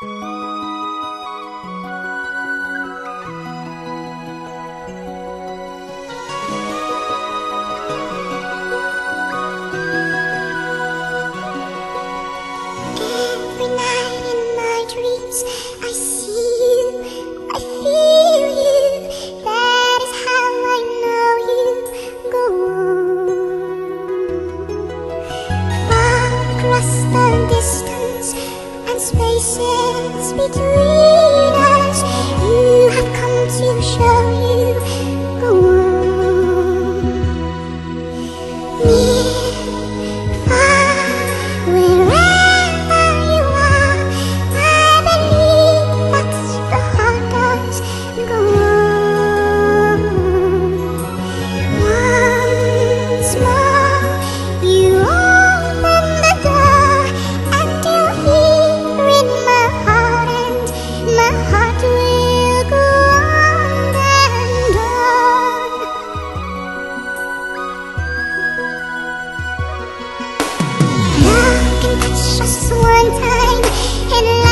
Every night in my dreams I see you, I feel you. That is how I know you go on. Far across the distance and spaces between us, you have come to show you go on. Near, far, wherever you are, I believe that the heart does go on. Once more, you open the door, and you're here in my heart, and my heart will go on and on. Love can touch us one time, and